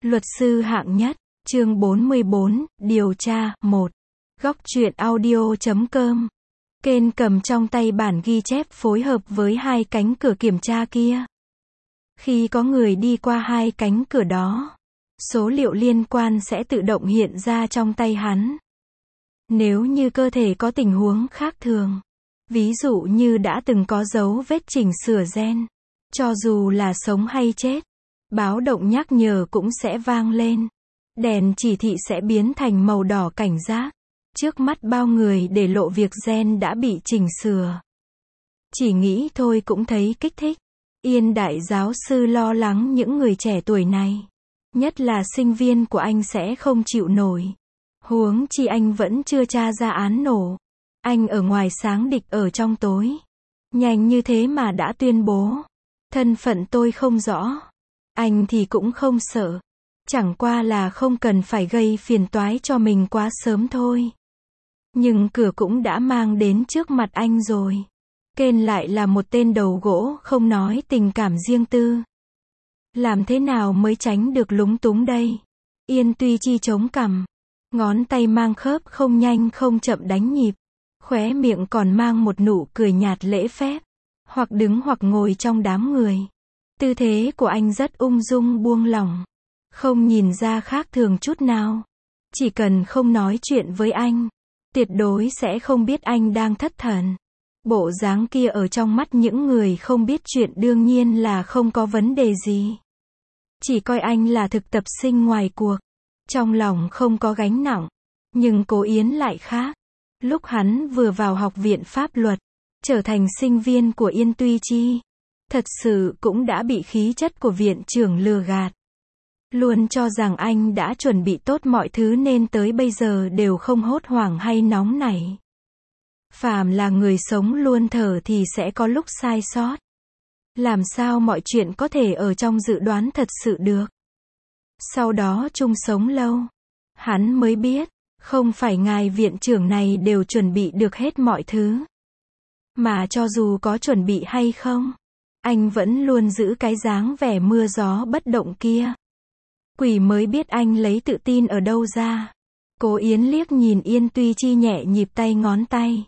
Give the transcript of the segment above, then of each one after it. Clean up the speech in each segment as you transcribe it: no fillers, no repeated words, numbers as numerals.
Luật sư hạng nhất, chương 44, điều tra, 1. Góc truyện audio.com. Kên cầm trong tay bản ghi chép phối hợp với hai cánh cửa kiểm tra kia. Khi có người đi qua hai cánh cửa đó, số liệu liên quan sẽ tự động hiện ra trong tay hắn. Nếu như cơ thể có tình huống khác thường, ví dụ như đã từng có dấu vết chỉnh sửa gen, cho dù là sống hay chết, báo động nhắc nhở cũng sẽ vang lên. Đèn chỉ thị sẽ biến thành màu đỏ cảnh giác. Trước mắt bao người để lộ việc gen đã bị chỉnh sửa. Chỉ nghĩ thôi cũng thấy kích thích. Yên đại giáo sư lo lắng những người trẻ tuổi này, nhất là sinh viên của anh sẽ không chịu nổi. Huống chi anh vẫn chưa tra ra án nổ. Anh ở ngoài sáng địch ở trong tối. Nhanh như thế mà đã tuyên bố. Thân phận tôi không rõ. Anh thì cũng không sợ. Chẳng qua là không cần phải gây phiền toái cho mình quá sớm thôi. Nhưng cửa cũng đã mang đến trước mặt anh rồi. Kên lại là một tên đầu gỗ, không nói tình cảm riêng tư. Làm thế nào mới tránh được lúng túng đây? Yên Tuy Chi chống cằm. Ngón tay mang khớp không nhanh không chậm đánh nhịp. Khóe miệng còn mang một nụ cười nhạt lễ phép. Hoặc đứng hoặc ngồi trong đám người. Tư thế của anh rất ung dung buông lỏng. Không nhìn ra khác thường chút nào. Chỉ cần không nói chuyện với anh, tuyệt đối sẽ không biết anh đang thất thần. Bộ dáng kia ở trong mắt những người không biết chuyện đương nhiên là không có vấn đề gì. Chỉ coi anh là thực tập sinh ngoài cuộc. Trong lòng không có gánh nặng. Nhưng Cố Yến lại khác. Lúc hắn vừa vào học viện pháp luật, trở thành sinh viên của Yên Tuy Chi, thật sự cũng đã bị khí chất của viện trưởng lừa gạt. Luôn cho rằng anh đã chuẩn bị tốt mọi thứ nên tới bây giờ đều không hốt hoảng hay nóng nảy. Phàm là người sống luôn thở thì sẽ có lúc sai sót. Làm sao mọi chuyện có thể ở trong dự đoán thật sự được. Sau đó chung sống lâu, hắn mới biết, không phải ngài viện trưởng này đều chuẩn bị được hết mọi thứ. Mà cho dù có chuẩn bị hay không, anh vẫn luôn giữ cái dáng vẻ mưa gió bất động kia. Quỷ mới biết anh lấy tự tin ở đâu ra. Cố Yến liếc nhìn Yên Tuy Chi nhẹ nhịp tay ngón tay.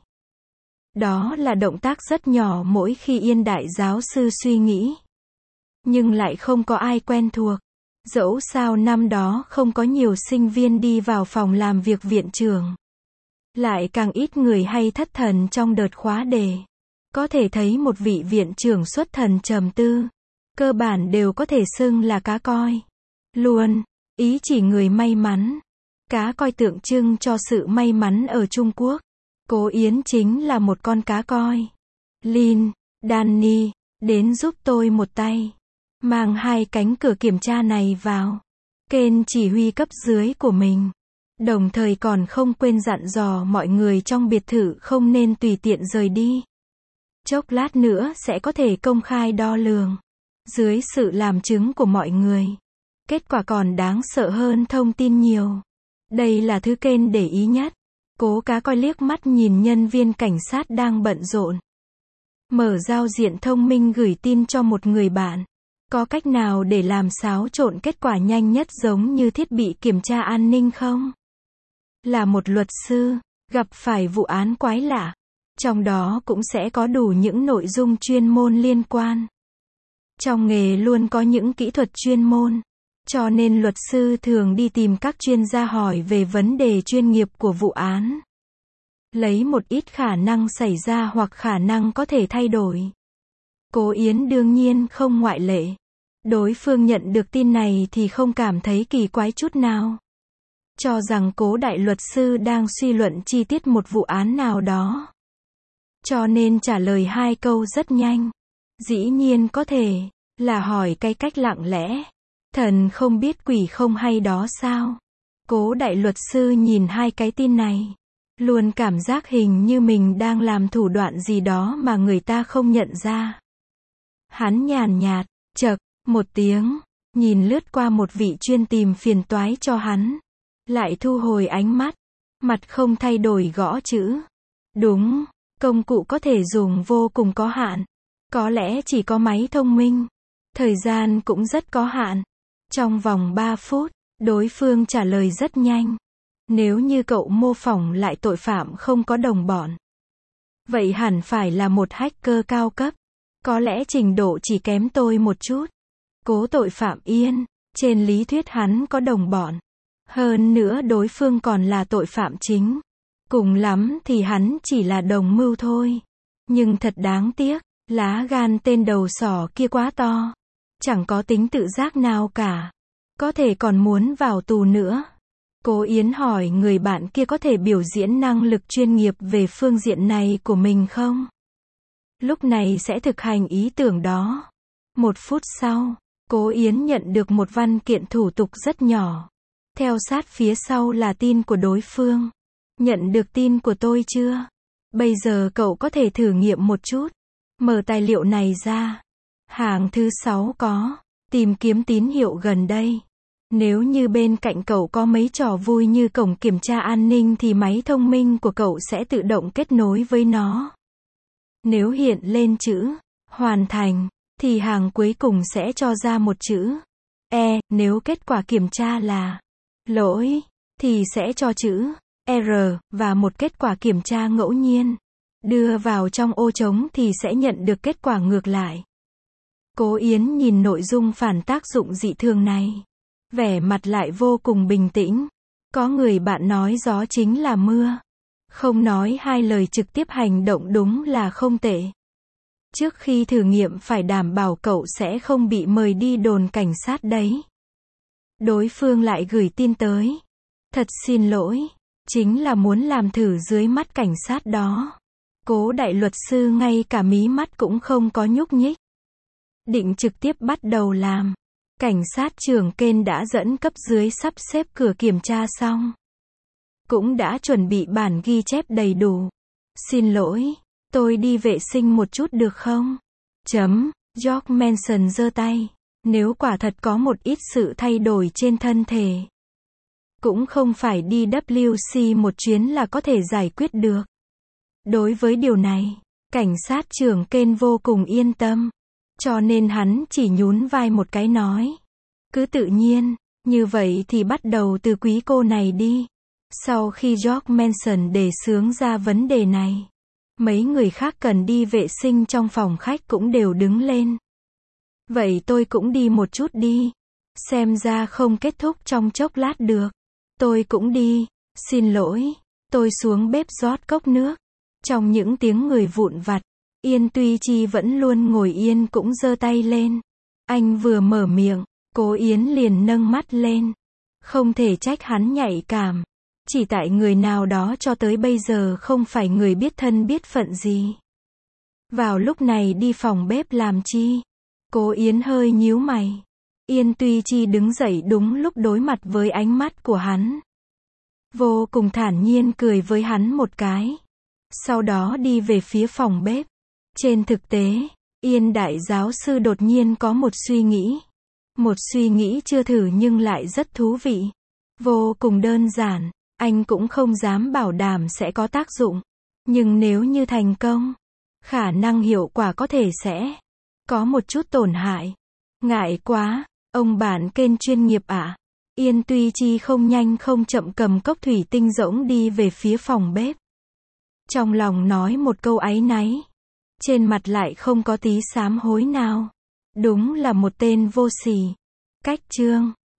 Đó là động tác rất nhỏ mỗi khi Yên đại giáo sư suy nghĩ. Nhưng lại không có ai quen thuộc. Dẫu sao năm đó không có nhiều sinh viên đi vào phòng làm việc viện trưởng. Lại càng ít người hay thất thần trong đợt khóa đề. Có thể thấy một vị viện trưởng xuất thần trầm tư. Cơ bản đều có thể xưng là cá coi. Luôn, ý chỉ người may mắn. Cá coi tượng trưng cho sự may mắn ở Trung Quốc. Cố Yến chính là một con cá coi. Lin, Danny, đến giúp tôi một tay. Mang hai cánh cửa kiểm tra này vào. Kên chỉ huy cấp dưới của mình. Đồng thời còn không quên dặn dò mọi người trong biệt thự không nên tùy tiện rời đi. Chốc lát nữa sẽ có thể công khai đo lường. Dưới sự làm chứng của mọi người. Kết quả còn đáng sợ hơn thông tin nhiều. Đây là thứ Kên để ý nhất. Cố cá coi liếc mắt nhìn nhân viên cảnh sát đang bận rộn. Mở giao diện thông minh gửi tin cho một người bạn. Có cách nào để làm xáo trộn kết quả nhanh nhất giống như thiết bị kiểm tra an ninh không? Là một luật sư, gặp phải vụ án quái lạ. Trong đó cũng sẽ có đủ những nội dung chuyên môn liên quan. Trong nghề luôn có những kỹ thuật chuyên môn. Cho nên luật sư thường đi tìm các chuyên gia hỏi về vấn đề chuyên nghiệp của vụ án. Lấy một ít khả năng xảy ra hoặc khả năng có thể thay đổi. Cố Yến đương nhiên không ngoại lệ. Đối phương nhận được tin này thì không cảm thấy kỳ quái chút nào. Cho rằng Cố đại luật sư đang suy luận chi tiết một vụ án nào đó. Cho nên trả lời hai câu rất nhanh. Dĩ nhiên có thể, là hỏi cái cách lặng lẽ. Thần không biết quỷ không hay đó sao? Cố đại luật sư nhìn hai cái tin này. Luôn cảm giác hình như mình đang làm thủ đoạn gì đó mà người ta không nhận ra. Hắn nhàn nhạt, chậc, một tiếng, nhìn lướt qua một vị chuyên tìm phiền toái cho hắn. Lại thu hồi ánh mắt. Mặt không thay đổi gõ chữ. Đúng, công cụ có thể dùng vô cùng có hạn. Có lẽ chỉ có máy thông minh. Thời gian cũng rất có hạn. Trong vòng 3 phút, đối phương trả lời rất nhanh. Nếu như cậu mô phỏng lại tội phạm không có đồng bọn, vậy hẳn phải là một hacker cao cấp. Có lẽ trình độ chỉ kém tôi một chút. Cố tội phạm Yên, trên lý thuyết hắn có đồng bọn. Hơn nữa đối phương còn là tội phạm chính. Cùng lắm thì hắn chỉ là đồng mưu thôi. Nhưng thật đáng tiếc, lá gan tên đầu sỏ kia quá to. Chẳng có tính tự giác nào cả. Có thể còn muốn vào tù nữa. Cố Yến hỏi người bạn kia có thể biểu diễn năng lực chuyên nghiệp về phương diện này của mình không? Lúc này sẽ thực hành ý tưởng đó. 1 phút sau, Cố Yến nhận được một văn kiện thủ tục rất nhỏ. Theo sát phía sau là tin của đối phương. Nhận được tin của tôi chưa? Bây giờ cậu có thể thử nghiệm một chút. Mở tài liệu này ra. Hàng thứ 6 có. Tìm kiếm tín hiệu gần đây. Nếu như bên cạnh cậu có mấy trò vui như cổng kiểm tra an ninh thì máy thông minh của cậu sẽ tự động kết nối với nó. Nếu hiện lên chữ hoàn thành, thì hàng cuối cùng sẽ cho ra một chữ E, nếu kết quả kiểm tra là lỗi, thì sẽ cho chữ R, và một kết quả kiểm tra ngẫu nhiên. Đưa vào trong ô trống thì sẽ nhận được kết quả ngược lại. Cố Yến nhìn nội dung phản tác dụng dị thường này. Vẻ mặt lại vô cùng bình tĩnh. Có người bạn nói gió chính là mưa. Không nói hai lời trực tiếp hành động đúng là không tệ. Trước khi thử nghiệm phải đảm bảo cậu sẽ không bị mời đi đồn cảnh sát đấy. Đối phương lại gửi tin tới. Thật xin lỗi. Chính là muốn làm thử dưới mắt cảnh sát đó. Cố đại luật sư ngay cả mí mắt cũng không có nhúc nhích. Định trực tiếp bắt đầu làm. Cảnh sát trưởng Kên đã dẫn cấp dưới sắp xếp cửa kiểm tra xong. Cũng đã chuẩn bị bản ghi chép đầy đủ. Xin lỗi, tôi đi vệ sinh một chút được không? George Manson giơ tay. Nếu quả thật có một ít sự thay đổi trên thân thể, cũng không phải đi WC một chuyến là có thể giải quyết được. Đối với điều này, cảnh sát trưởng Kên vô cùng yên tâm. Cho nên hắn chỉ nhún vai một cái nói. Cứ tự nhiên, như vậy thì bắt đầu từ quý cô này đi. Sau khi George Manson đề xướng ra vấn đề này, mấy người khác cần đi vệ sinh trong phòng khách cũng đều đứng lên. Vậy tôi cũng đi một chút đi. Xem ra không kết thúc trong chốc lát được. Tôi cũng đi. Xin lỗi. Tôi xuống bếp rót cốc nước. Trong những tiếng người vụn vặt, Yên Tuy Chi vẫn luôn ngồi yên cũng giơ tay lên. Anh vừa mở miệng, Cố Yến liền nâng mắt lên. Không thể trách hắn nhạy cảm. Chỉ tại người nào đó cho tới bây giờ không phải người biết thân biết phận gì. Vào lúc này đi phòng bếp làm chi? Cố Yến hơi nhíu mày. Yên Tuy Chi đứng dậy đúng lúc đối mặt với ánh mắt của hắn. Vô cùng thản nhiên cười với hắn một cái. Sau đó đi về phía phòng bếp. Trên thực tế, Yên đại giáo sư đột nhiên có một suy nghĩ. Một suy nghĩ chưa thử nhưng lại rất thú vị. Vô cùng đơn giản, anh cũng không dám bảo đảm sẽ có tác dụng. Nhưng nếu như thành công, khả năng hiệu quả có thể sẽ có một chút tổn hại. Ngại quá, ông bạn Kên chuyên nghiệp ạ. Yên Tuy Chi không nhanh không chậm cầm cốc thủy tinh rỗng đi về phía phòng bếp. Trong lòng nói một câu áy náy. Trên mặt lại không có tí sám hối nào. Đúng là một tên vô sỉ. Cách chương